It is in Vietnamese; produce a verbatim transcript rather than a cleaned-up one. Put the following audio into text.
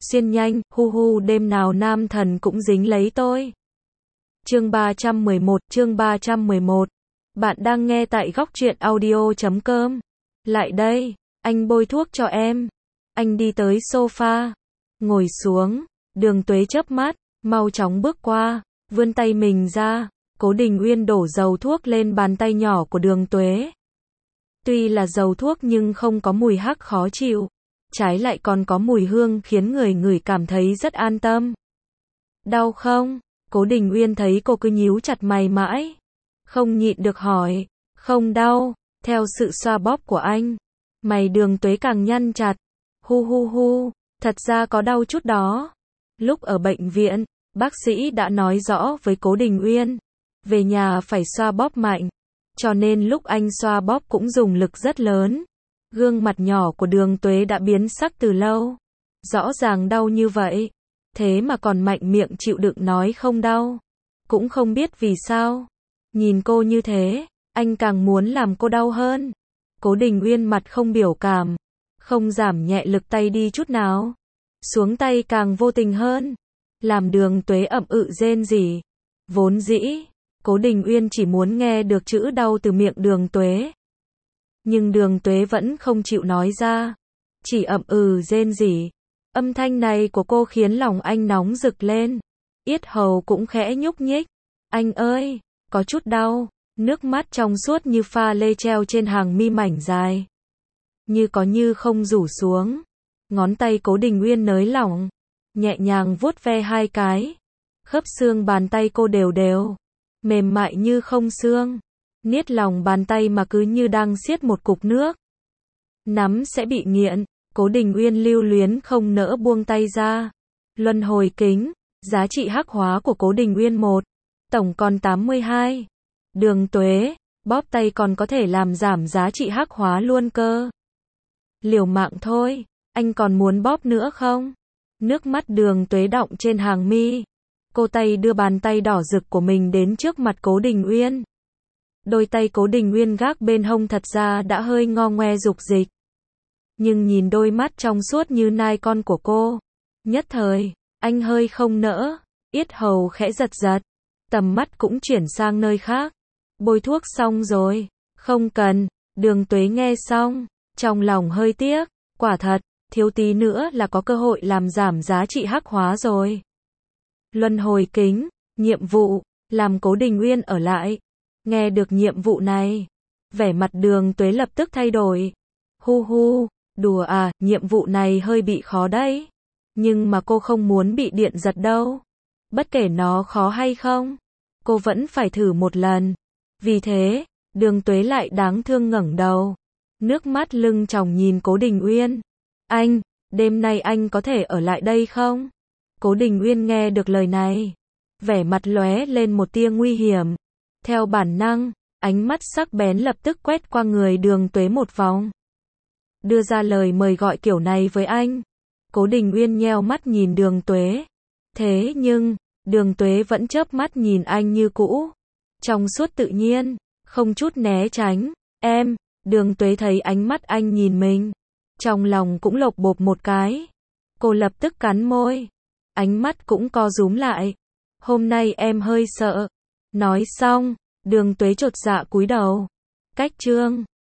xuyên nhanh, hu hu đêm nào nam thần cũng dính lấy tôi. Chương ba trăm mười một, chương ba trăm mười một. Bạn đang nghe tại góc truyện audio chấm com. Lại đây, anh bôi thuốc cho em. Anh đi tới sofa, ngồi xuống, Đường Tuế chớp mắt, mau chóng bước qua, vươn tay mình ra, Cố Đình Uyên đổ dầu thuốc lên bàn tay nhỏ của Đường Tuế. Tuy là dầu thuốc nhưng không có mùi hắc khó chịu, trái lại còn có mùi hương khiến người ngửi cảm thấy rất an tâm. Đau không? Cố Đình Uyên thấy cô cứ nhíu chặt mày mãi, không nhịn được hỏi. Không đau. Theo sự xoa bóp của anh, mày Đường Tuế càng nhăn chặt. Hu hu hu, thật ra có đau chút đó. Lúc ở bệnh viện, bác sĩ đã nói rõ với Cố Đình Uyên, về nhà phải xoa bóp mạnh, cho nên lúc anh xoa bóp cũng dùng lực rất lớn. Gương mặt nhỏ của Đường Tuế đã biến sắc từ lâu. Rõ ràng đau như vậy, thế mà còn mạnh miệng chịu đựng nói không đau. Cũng không biết vì sao, nhìn cô như thế, anh càng muốn làm cô đau hơn. Cố Đình Uyên mặt không biểu cảm, không giảm nhẹ lực tay đi chút nào. Xuống tay càng vô tình hơn, làm Đường Tuế ậm ự rên rỉ. Vốn dĩ, Cố Đình Uyên chỉ muốn nghe được chữ đau từ miệng Đường Tuế. Nhưng Đường Tuế vẫn không chịu nói ra, chỉ ậm ừ rên rỉ. Âm thanh này của cô khiến lòng anh nóng rực lên, yết hầu cũng khẽ nhúc nhích. Anh ơi, có chút đau. Nước mắt trong suốt như pha lê treo trên hàng mi mảnh dài, như có như không rủ xuống. Ngón tay Cố Đình Uyên nới lỏng, nhẹ nhàng vuốt ve hai cái. Khớp xương bàn tay cô đều đều, mềm mại như không xương. Niết lòng bàn tay mà cứ như đang siết một cục nước. Nắm sẽ bị nghiện. Cố Đình Uyên lưu luyến không nỡ buông tay ra. Luân hồi kính, giá trị hắc hóa của Cố Đình Uyên một, tổng còn tám mươi hai. Đường Tuế, bóp tay còn có thể làm giảm giá trị hắc hóa luôn cơ. Liều mạng thôi, anh còn muốn bóp nữa không? Nước mắt Đường Tuế đọng trên hàng mi. Cô tay đưa bàn tay đỏ rực của mình đến trước mặt Cố Đình Uyên. Đôi tay Cố Đình Uyên gác bên hông thật ra đã hơi ngo ngoe dục dịch. Nhưng nhìn đôi mắt trong suốt như nai con của cô, nhất thời, anh hơi không nỡ, yết hầu khẽ giật giật, tầm mắt cũng chuyển sang nơi khác. Bôi thuốc xong rồi, không cần. Đường Tuế nghe xong, trong lòng hơi tiếc, quả thật, thiếu tí nữa là có cơ hội làm giảm giá trị hắc hóa rồi. Luân hồi kính, nhiệm vụ, làm Cố Đình Uyên ở lại. Nghe được nhiệm vụ này, vẻ mặt Đường Tuế lập tức thay đổi. Hu hu, đùa à, nhiệm vụ này hơi bị khó đấy. Nhưng mà cô không muốn bị điện giật đâu. Bất kể nó khó hay không, cô vẫn phải thử một lần. Vì thế, Đường Tuế lại đáng thương ngẩng đầu, nước mắt lưng tròng nhìn Cố Đình Uyên. Anh, đêm nay anh có thể ở lại đây không? Cố Đình Uyên nghe được lời này, vẻ mặt lóe lên một tia nguy hiểm. Theo bản năng, ánh mắt sắc bén lập tức quét qua người Đường Tuế một vòng. Đưa ra lời mời gọi kiểu này với anh. Cố Đình Uyên nheo mắt nhìn Đường Tuế. Thế nhưng, Đường Tuế vẫn chớp mắt nhìn anh như cũ. Trong suốt tự nhiên, không chút né tránh. Em, Đường Tuế thấy ánh mắt anh nhìn mình, trong lòng cũng lộc bộp một cái. Cô lập tức cắn môi, ánh mắt cũng co rúm lại. Hôm nay em hơi sợ. Nói xong, Đường Tuế chột dạ cúi đầu. Cách chương